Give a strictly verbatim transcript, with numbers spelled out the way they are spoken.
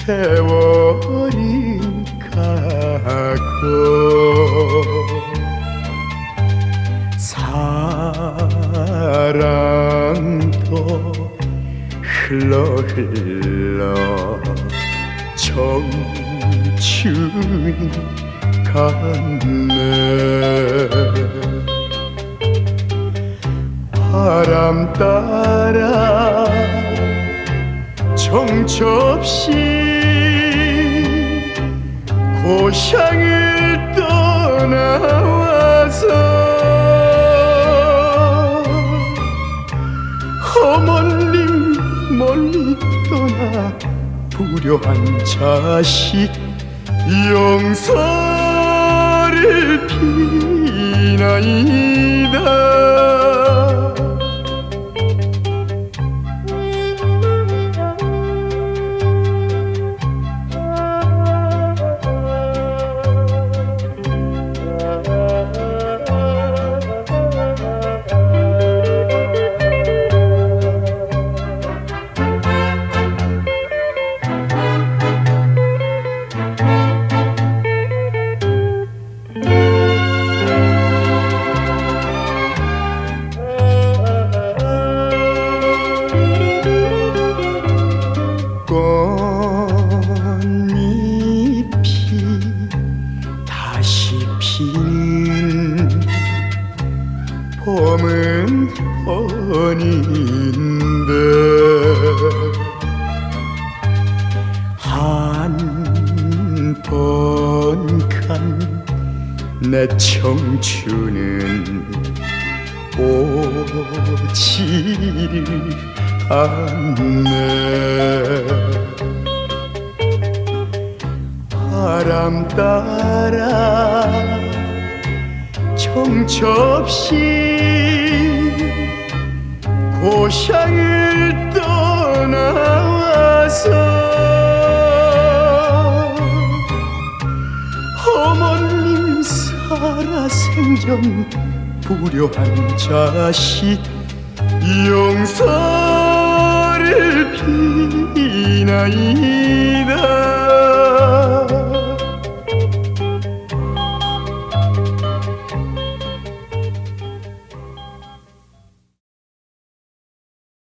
세월이 가고 사랑도 흘러 흘러 청춘이 갔네. 바람 따라 정처 없이 고향을 떠나와서 어머님 멀리 떠나 불효한 자식 용서를 비나이다. 꽃잎이 다시 피는 봄은 뻔인데 한 번 간 내 청춘은 오지를 않네. 바람 따라 정처 없이 고향을 떠나와서 어머님 살아생전 불효한 자식 용서를 비나이